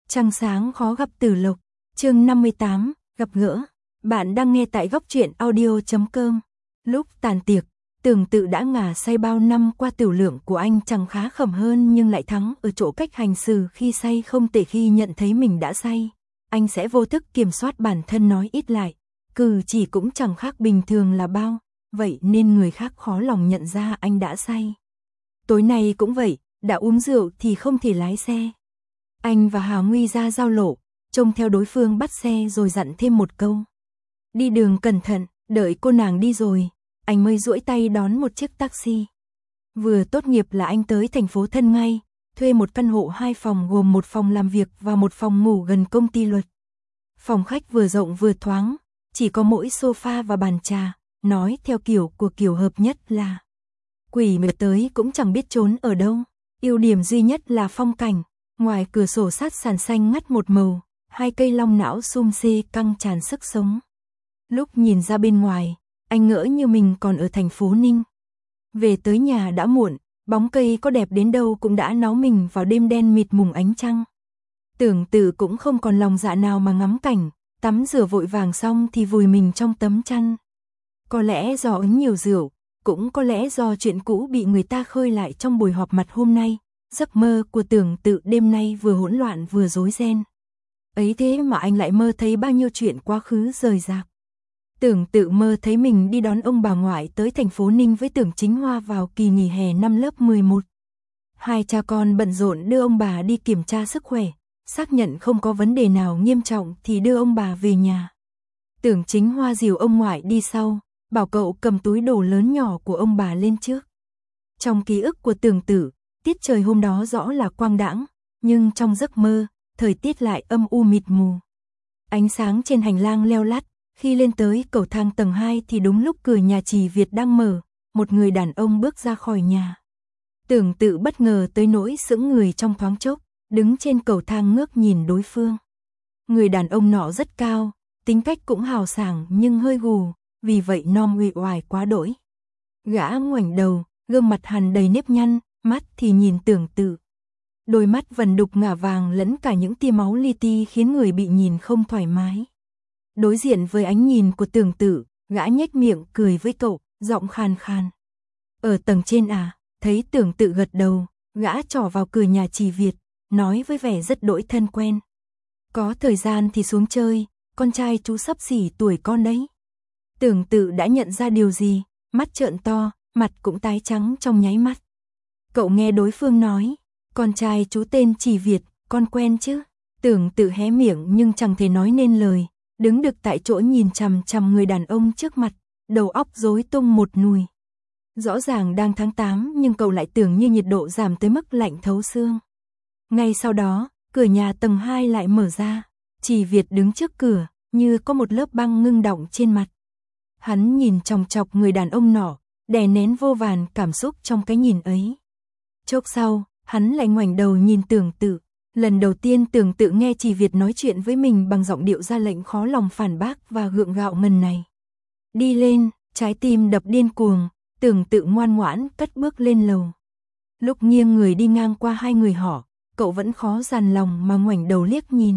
Trăng sáng khó gặp Tử Lộc, chương 58, gặp gỡ. Bạn đang nghe tại góc truyện audio.com. Lúc tàn tiệc, Tưởng Tự đã ngả say bao năm qua tiểu lượng của anh chẳng khá khẩm hơn nhưng lại thắng ở chỗ cách hành xử khi say không tệ. Khi nhận thấy mình đã say, anh sẽ vô thức kiểm soát bản thân nói ít lại, cử chỉ cũng chẳng khác bình thường là bao, vậy nên người khác khó lòng nhận ra anh đã say. Tối nay cũng vậy, đã uống rượu thì không thể lái xe. Anh và Hà Nguy ra giao lộ, trông theo đối phương bắt xe rồi dặn thêm một câu. Đi đường cẩn thận, đợi cô nàng đi rồi, anh mới duỗi tay đón một chiếc taxi. Vừa tốt nghiệp là anh tới thành phố Thân ngay, thuê một căn hộ 2 phòng gồm một phòng làm việc và một phòng ngủ gần công ty luật. Phòng khách vừa rộng vừa thoáng, chỉ có mỗi sofa và bàn trà, nói theo kiểu của kiểu hợp nhất là quỷ mệt tới cũng chẳng biết trốn ở đâu. Ưu điểm duy nhất là phong cảnh, ngoài cửa sổ sát sàn xanh ngắt một màu, 2 cây long não sum xê căng tràn sức sống. Lúc nhìn ra bên ngoài, anh ngỡ như mình còn ở thành phố Ninh. Về tới nhà đã muộn, bóng cây có đẹp đến đâu cũng đã náu mình vào đêm đen mịt mùng ánh trăng. Tưởng Tự cũng không còn lòng dạ nào mà ngắm cảnh, tắm rửa vội vàng xong thì vùi mình trong tấm chăn. Có lẽ do uống nhiều rượu, cũng có lẽ do chuyện cũ bị người ta khơi lại trong buổi họp mặt hôm nay, giấc mơ của Tưởng Tự đêm nay vừa hỗn loạn vừa rối ren. Ấy thế mà anh lại mơ thấy bao nhiêu chuyện quá khứ rời rạc. Tưởng Tự mơ thấy mình đi đón ông bà ngoại tới thành phố Ninh với Tưởng Chính Hoa vào kỳ nghỉ hè năm lớp 11. Hai cha con bận rộn đưa ông bà đi kiểm tra sức khỏe, xác nhận không có vấn đề nào nghiêm trọng thì đưa ông bà về nhà. Tưởng Chính Hoa dìu ông ngoại đi sau, bảo cậu cầm túi đồ lớn nhỏ của ông bà lên trước. Trong ký ức của Tưởng Tự, tiết trời hôm đó rõ là quang đãng, nhưng trong giấc mơ, thời tiết lại âm u mịt mù. Ánh sáng trên hành lang leo lắt, khi lên tới cầu thang tầng 2 thì đúng lúc cửa nhà Trì Việt đang mở, một người đàn ông bước ra khỏi nhà. Tưởng Tự bất ngờ tới nỗi sững người trong thoáng chốc, đứng trên cầu thang ngước nhìn đối phương. Người đàn ông nọ rất cao, tính cách cũng hào sảng nhưng hơi gù, vì vậy nom uể oải quá đỗi. Gã ngoảnh đầu, gương mặt hằn đầy nếp nhăn, mắt thì nhìn Tưởng Tự. Đôi mắt vần đục ngả vàng lẫn cả những tia máu li ti khiến người bị nhìn không thoải mái. Đối diện với ánh nhìn của Tưởng Tự, gã nhếch miệng cười với cậu, giọng khàn khàn. Ở tầng trên à? Thấy Tưởng Tự gật đầu, gã trỏ vào cửa nhà Trì Việt, nói với vẻ rất đỗi thân quen. Có thời gian thì xuống chơi, con trai chú xấp xỉ tuổi con đấy. Tưởng Tự đã nhận ra điều gì, mắt trợn to, mặt cũng tái trắng trong nháy mắt. Cậu nghe đối phương nói, con trai chú tên Trì Việt, con quen chứ? Tưởng Tự hé miệng nhưng chẳng thể nói nên lời, đứng được tại chỗ nhìn chằm chằm người đàn ông trước mặt, đầu óc rối tung một nùi. Rõ ràng đang tháng 8 nhưng cậu lại tưởng như nhiệt độ giảm tới mức lạnh thấu xương. Ngay sau đó, cửa nhà tầng 2 lại mở ra, Trì Việt đứng trước cửa, như có một lớp băng ngưng đọng trên mặt. Hắn nhìn chòng chọc người đàn ông nọ, đè nén vô vàn cảm xúc trong cái nhìn ấy. Chốc sau, hắn lại ngoảnh đầu nhìn Tưởng Tự. Lần đầu tiên Tưởng Tự nghe Trì Việt nói chuyện với mình bằng giọng điệu ra lệnh khó lòng phản bác và gượng gạo ngần này. Đi lên, trái tim đập điên cuồng, Tưởng Tự ngoan ngoãn cất bước lên lầu. Lúc nghiêng người đi ngang qua hai người họ, cậu vẫn khó dằn lòng mà ngoảnh đầu liếc nhìn.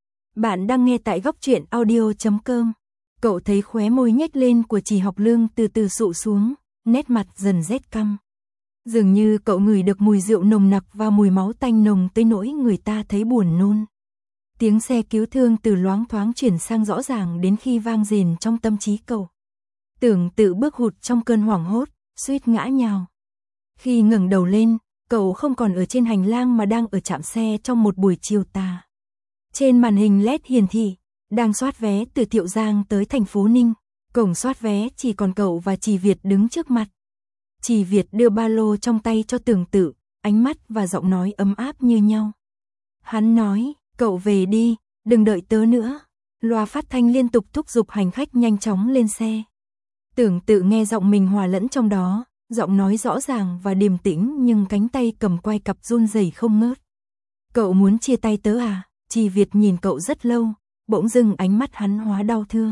Bạn đang nghe tại góc truyện audio.com. Cậu thấy khóe môi nhếch lên của Trì Học Lương từ từ sụ xuống, nét mặt dần rét căm. Dường như cậu ngửi được mùi rượu nồng nặc và mùi máu tanh nồng tới nỗi người ta thấy buồn nôn. Tiếng xe cứu thương từ loáng thoáng chuyển sang rõ ràng đến khi vang rền trong tâm trí cậu. Tưởng Tự bước hụt trong cơn hoảng hốt, suýt ngã nhào. Khi ngẩng đầu lên, cậu không còn ở trên hành lang mà đang ở trạm xe trong một buổi chiều tà. Trên màn hình LED hiển thị, đang soát vé từ Thiệu Giang tới thành phố Ninh. Cổng soát vé chỉ còn cậu và Trì Việt đứng trước mặt. Trì Việt đưa ba lô trong tay cho Tưởng Tự, ánh mắt và giọng nói ấm áp như nhau. Hắn nói, cậu về đi, đừng đợi tớ nữa. Loa phát thanh liên tục thúc giục hành khách nhanh chóng lên xe. Tưởng Tự nghe giọng mình hòa lẫn trong đó, giọng nói rõ ràng và điềm tĩnh nhưng cánh tay cầm quai cặp run rẩy không ngớt. Cậu muốn chia tay tớ à? Trì Việt nhìn cậu rất lâu, bỗng dưng ánh mắt hắn hóa đau thương.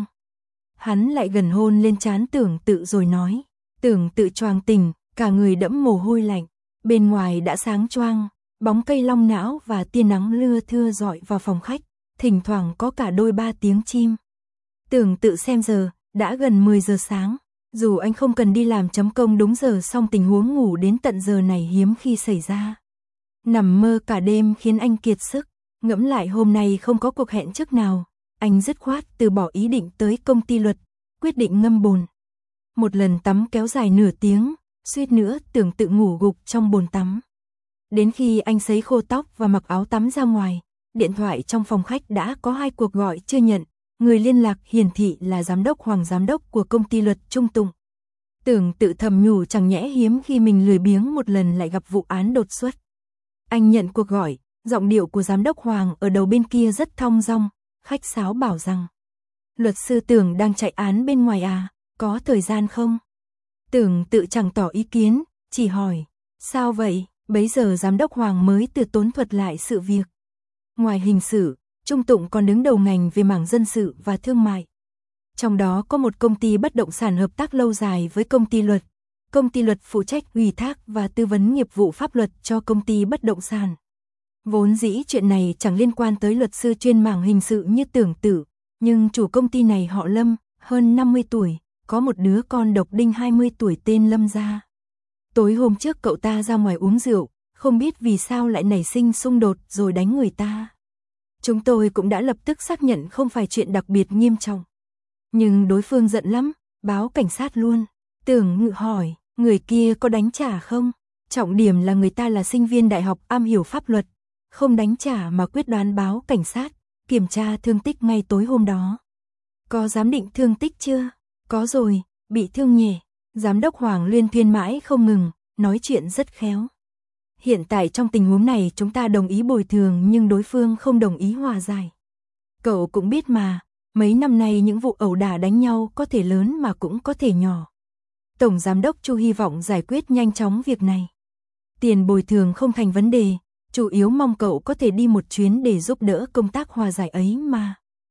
Hắn lại gần hôn lên trán Tưởng Tự rồi nói. Tưởng Tự choàng tỉnh, cả người đẫm mồ hôi lạnh. Bên ngoài đã sáng choang, Bóng cây long não và tia nắng lưa thưa rọi vào phòng khách, thỉnh thoảng có cả đôi ba tiếng chim. Tưởng Tự xem giờ, đã gần 10 giờ sáng, dù anh không cần đi làm chấm công đúng giờ song tình huống ngủ đến tận giờ này hiếm khi xảy ra. Nằm mơ cả đêm khiến anh kiệt sức, ngẫm lại hôm nay không có cuộc hẹn trước nào, anh dứt khoát từ bỏ ý định tới công ty luật, quyết định ngâm bồn. Một lần tắm kéo dài nửa tiếng, suýt nữa Tưởng Tự ngủ gục trong bồn tắm. Đến khi anh sấy khô tóc và mặc áo tắm ra ngoài, điện thoại trong phòng khách đã có 2 cuộc gọi chưa nhận, người liên lạc hiển thị là Hoàng giám đốc của công ty luật Trung Tùng. Tưởng Tự thầm nhủ chẳng nhẽ hiếm khi mình lười biếng một lần lại gặp vụ án đột xuất. Anh nhận cuộc gọi, giọng điệu của giám đốc Hoàng ở đầu bên kia rất thong dong, khách sáo bảo rằng: "Luật sư Tưởng đang chạy án bên ngoài à, có thời gian không?" Tưởng Tự chẳng tỏ ý kiến, chỉ hỏi: "Sao vậy?" Bấy giờ giám đốc Hoàng mới từ tốn thuật lại sự việc. Ngoài hình sự, Trung Tụng còn đứng đầu ngành về mảng dân sự và thương mại. Trong đó có một công ty bất động sản hợp tác lâu dài với công ty luật. Công ty luật phụ trách ủy thác và tư vấn nghiệp vụ pháp luật cho công ty bất động sản. Vốn dĩ chuyện này chẳng liên quan tới luật sư chuyên mảng hình sự như Tưởng Tự, nhưng chủ công ty này họ Lâm, hơn 50 tuổi, có một đứa con độc đinh 20 tuổi tên Lâm Gia. Tối hôm trước cậu ta ra ngoài uống rượu, không biết vì sao lại nảy sinh xung đột rồi đánh người ta. Chúng tôi cũng đã lập tức xác nhận không phải chuyện đặc biệt nghiêm trọng. Nhưng đối phương giận lắm, báo cảnh sát luôn. Tưởng Ngự hỏi, người kia có đánh trả không? Trọng điểm là người ta là sinh viên đại học am hiểu pháp luật, không đánh trả mà quyết đoán báo cảnh sát, kiểm tra thương tích ngay tối hôm đó. Có giám định thương tích chưa? Có rồi, bị thương nhẹ. Giám đốc Hoàng liên thuyên mãi không ngừng, nói chuyện rất khéo. Hiện tại trong tình huống này chúng ta đồng ý bồi thường nhưng đối phương không đồng ý hòa giải. Cậu cũng biết mà, mấy năm nay những vụ ẩu đả đánh nhau có thể lớn mà cũng có thể nhỏ. Tổng giám đốc Chu hy vọng giải quyết nhanh chóng việc này. Tiền bồi thường không thành vấn đề, chủ yếu mong cậu có thể đi một chuyến để giúp đỡ công tác hòa giải ấy mà.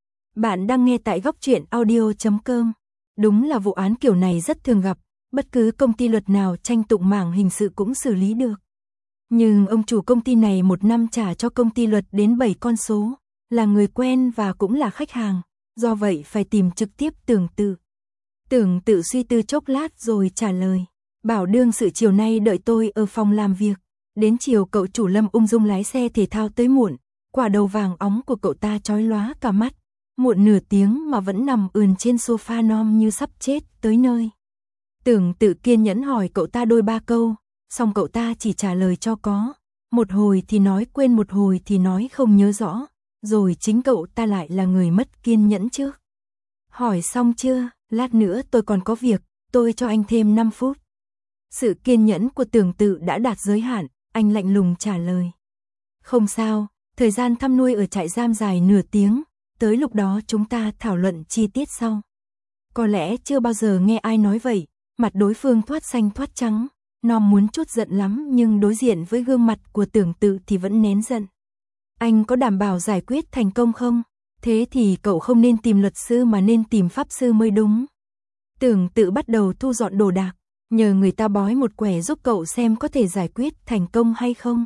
Bạn đang nghe tại Góc Truyện Audio.com. Đúng là vụ án kiểu này rất thường gặp, bất cứ công ty luật nào tranh tụng mảng hình sự cũng xử lý được. Nhưng ông chủ công ty này một năm trả cho công ty luật đến 7 con số, là người quen và cũng là khách hàng, do vậy phải tìm trực tiếp Tưởng Tự. Tưởng Tự suy tư chốc lát rồi trả lời, bảo đương sự chiều nay đợi tôi ở phòng làm việc. Đến chiều cậu chủ Lâm ung dung lái xe thể thao tới muộn, quả đầu vàng óng của cậu ta chói lóa cả mắt. Muộn nửa tiếng mà vẫn nằm ườn trên sofa non như sắp chết tới nơi. Tưởng Tự kiên nhẫn hỏi cậu ta đôi ba câu, xong cậu ta chỉ trả lời cho có. Một hồi thì nói quên, một hồi thì nói không nhớ rõ, rồi chính cậu ta lại là người mất kiên nhẫn trước. Hỏi xong chưa, lát nữa tôi còn có việc, tôi cho anh thêm 5 phút. Sự kiên nhẫn của Tưởng Tự đã đạt giới hạn, anh lạnh lùng trả lời. Không sao, thời gian thăm nuôi ở trại giam dài nửa tiếng, tới lúc đó chúng ta thảo luận chi tiết sau. Có lẽ chưa bao giờ nghe ai nói vậy, mặt đối phương thoát xanh thoát trắng, Nom muốn trút giận lắm nhưng đối diện với gương mặt của Tưởng Tự thì vẫn nén giận. Anh có đảm bảo giải quyết thành công không? Thế thì cậu không nên tìm luật sư mà nên tìm pháp sư mới đúng. Tưởng Tự bắt đầu thu dọn đồ đạc, nhờ người ta bói một quẻ giúp cậu xem có thể giải quyết thành công hay không.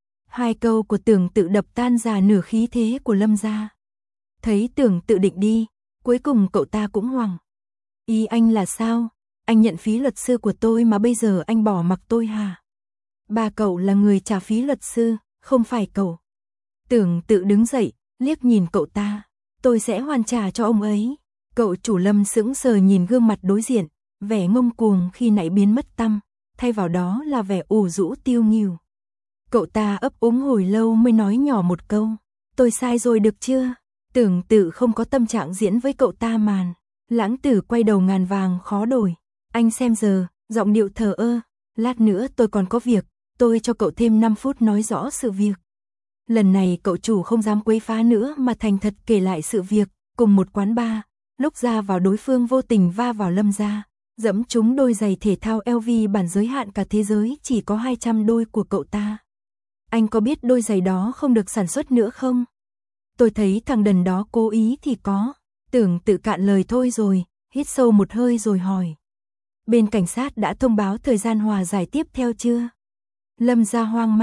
2 câu của Tưởng Tự đập tan ra nửa khí thế của Lâm gia. Thấy Tưởng Tự định đi, cuối cùng cậu ta cũng hoảng. Ý anh là sao? Anh nhận phí luật sư của tôi mà bây giờ anh bỏ mặc tôi hả? Ba cậu là người trả phí luật sư, không phải cậu. Tưởng Tự đứng dậy, liếc nhìn cậu ta. Tôi sẽ hoàn trả cho ông ấy. Cậu chủ Lâm sững sờ nhìn gương mặt đối diện, vẻ ngông cuồng khi nãy biến mất tăm, thay vào đó là vẻ ủ rũ tiêu nghỉu. Cậu ta ấp úng hồi lâu mới nói nhỏ một câu. Tôi sai rồi được chưa? Tưởng Tự không có tâm trạng diễn với cậu ta màn. Lãng Tử quay đầu ngàn vàng khó đổi. Anh xem giờ, giọng điệu thờ ơ. Lát nữa tôi còn có việc, tôi cho cậu thêm 5 phút nói rõ sự việc. Lần này cậu chủ không dám quấy phá nữa mà thành thật kể lại sự việc. Cùng một quán bar, lúc ra vào đối phương vô tình va vào Lâm gia, dẫm trúng đôi giày thể thao LV bản giới hạn cả thế giới chỉ có 200 đôi của cậu ta. Anh có biết đôi giày đó không được sản xuất nữa không? Tôi thấy thằng đần đó cố ý thì có. Tưởng Tự cạn lời thôi rồi, hít sâu một hơi rồi hỏi. Bên cảnh sát đã thông báo thời gian hòa giải tiếp theo chưa? Lâm gia hoang mang,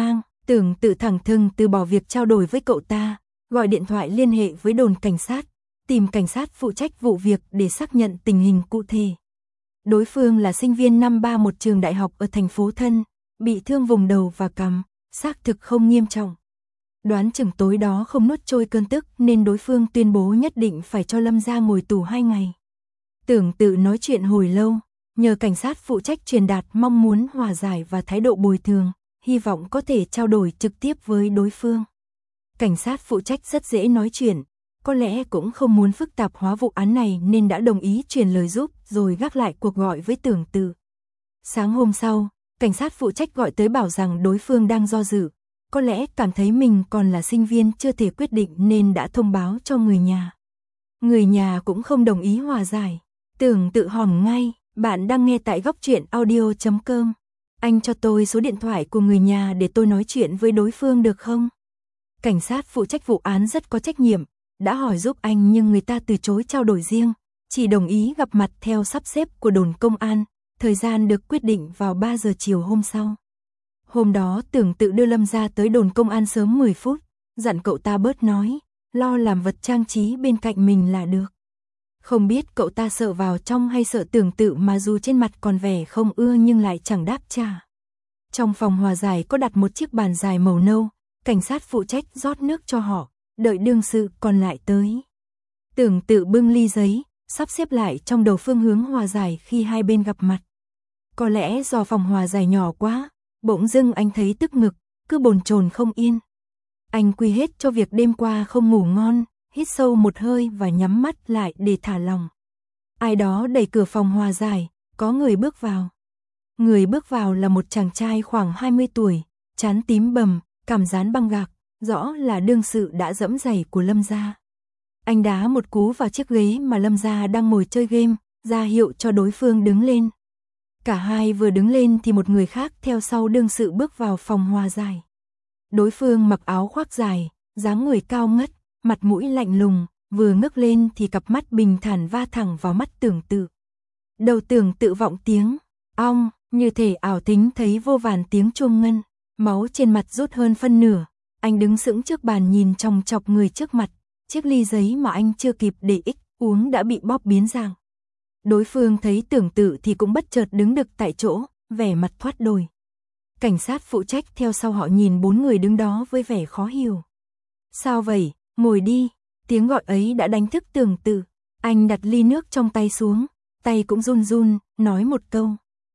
Tưởng Tự thẳng thừng từ bỏ việc trao đổi với cậu ta, gọi điện thoại liên hệ với đồn cảnh sát, tìm cảnh sát phụ trách vụ việc để xác nhận tình hình cụ thể. Đối phương là sinh viên năm 3 một trường đại học ở thành phố Thân, bị thương vùng đầu và cằm, xác thực không nghiêm trọng. Đoán chừng tối đó không nuốt trôi cơn tức nên đối phương tuyên bố nhất định phải cho Lâm Gia ngồi tù 2 ngày. Tưởng Tự nói chuyện hồi lâu, nhờ cảnh sát phụ trách truyền đạt mong muốn hòa giải và thái độ bồi thường, hy vọng có thể trao đổi trực tiếp với đối phương. Cảnh sát phụ trách rất dễ nói chuyện, có lẽ cũng không muốn phức tạp hóa vụ án này nên đã đồng ý truyền lời giúp rồi gác lại cuộc gọi với Tưởng Tự. Sáng hôm sau, cảnh sát phụ trách gọi tới bảo rằng đối phương đang do dự, có lẽ cảm thấy mình còn là sinh viên chưa thể quyết định nên đã thông báo cho người nhà. Người nhà cũng không đồng ý hòa giải. Tưởng Tự hỏi ngay, bạn đang nghe tại góc truyện audio.com. Anh cho tôi số điện thoại của người nhà để tôi nói chuyện với đối phương được không? Cảnh sát phụ trách vụ án rất có trách nhiệm, đã hỏi giúp anh nhưng người ta từ chối trao đổi riêng, chỉ đồng ý gặp mặt theo sắp xếp của đồn công an, thời gian được quyết định vào 3 giờ chiều hôm sau. Hôm đó Tưởng Tự đưa Lâm Gia tới đồn công an sớm 10 phút, dặn cậu ta bớt nói, lo làm vật trang trí bên cạnh mình là được. Không biết cậu ta sợ vào trong hay sợ Tưởng Tự mà dù trên mặt còn vẻ không ưa nhưng lại chẳng đáp trả. Trong phòng hòa giải có đặt một chiếc bàn dài màu nâu, cảnh sát phụ trách rót nước cho họ, đợi đương sự còn lại tới. Tưởng Tự bưng ly giấy, sắp xếp lại trong đầu phương hướng hòa giải khi hai bên gặp mặt. Có lẽ do phòng hòa giải nhỏ quá, bỗng dưng anh thấy tức ngực, cứ bồn chồn không yên. Anh quy hết cho việc đêm qua không ngủ ngon, hít sâu một hơi và nhắm mắt lại để thả lòng. Ai đó đẩy cửa phòng hòa giải, có người bước vào. Người bước vào là một chàng trai khoảng 20 tuổi, trán tím bầm, cằm dán băng gạc, rõ là đương sự đã dẫm giày của Lâm Gia. Anh đá một cú vào chiếc ghế mà Lâm Gia đang ngồi chơi game, ra hiệu cho đối phương đứng lên. Cả hai vừa đứng lên thì một người khác theo sau đương sự bước vào phòng hòa giải. Đối phương mặc áo khoác dài, dáng người cao ngất, mặt mũi lạnh lùng, vừa ngước lên thì cặp mắt bình thản va thẳng vào mắt Tưởng Tự. Đầu Tưởng Tự vọng tiếng ong, như thể ảo thính thấy vô vàn tiếng chuông ngân, máu trên mặt rút hơn phân nửa. Anh đứng sững trước bàn nhìn chòng chọc người trước mặt, chiếc ly giấy mà anh chưa kịp để ích uống đã bị bóp biến dạng. Đối phương thấy Tưởng Tự thì cũng bất chợt đứng đực tại chỗ, vẻ mặt thoát đổi. Cảnh sát phụ trách theo sau họ nhìn 4 người đứng đó với vẻ khó hiểu. Sao vậy, ngồi đi, tiếng gọi ấy đã đánh thức Tưởng Tự. Anh đặt ly nước trong tay xuống, tay cũng run run, nói một câu.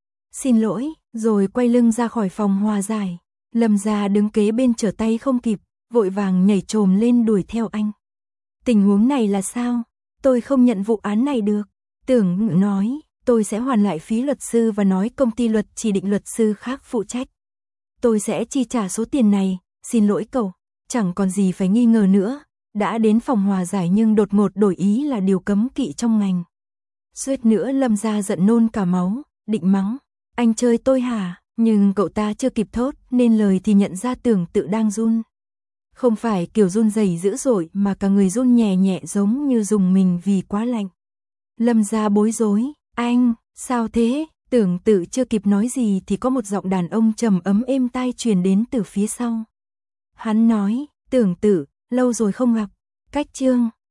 Xin lỗi, rồi quay lưng ra khỏi phòng hòa giải. Lâm Gia đứng kế bên trở tay không kịp, vội vàng nhảy chồm lên đuổi theo anh. Tình huống này là sao? Tôi không nhận vụ án này được. Tưởng Ngự nói, tôi sẽ hoàn lại phí luật sư và nói công ty luật chỉ định luật sư khác phụ trách. Tôi sẽ chi trả số tiền này, xin lỗi cậu, chẳng còn gì phải nghi ngờ nữa. Đã đến phòng hòa giải nhưng đột ngột đổi ý là điều cấm kỵ trong ngành. Suýt nữa Lâm Gia giận nôn cả máu, định mắng. Anh chơi tôi hả? Nhưng cậu ta chưa kịp thốt nên lời thì nhận ra Tưởng Tự đang run. Không phải kiểu run rẩy dữ dội mà cả người run nhẹ nhẹ giống như dùng mình vì quá lạnh. Lâm Gia bối rối, anh, sao thế? Tưởng Tự chưa kịp nói gì thì có một giọng đàn ông trầm ấm êm tai truyền đến từ phía sau. Hắn nói, Tưởng Tự, lâu rồi không gặp, cách chương.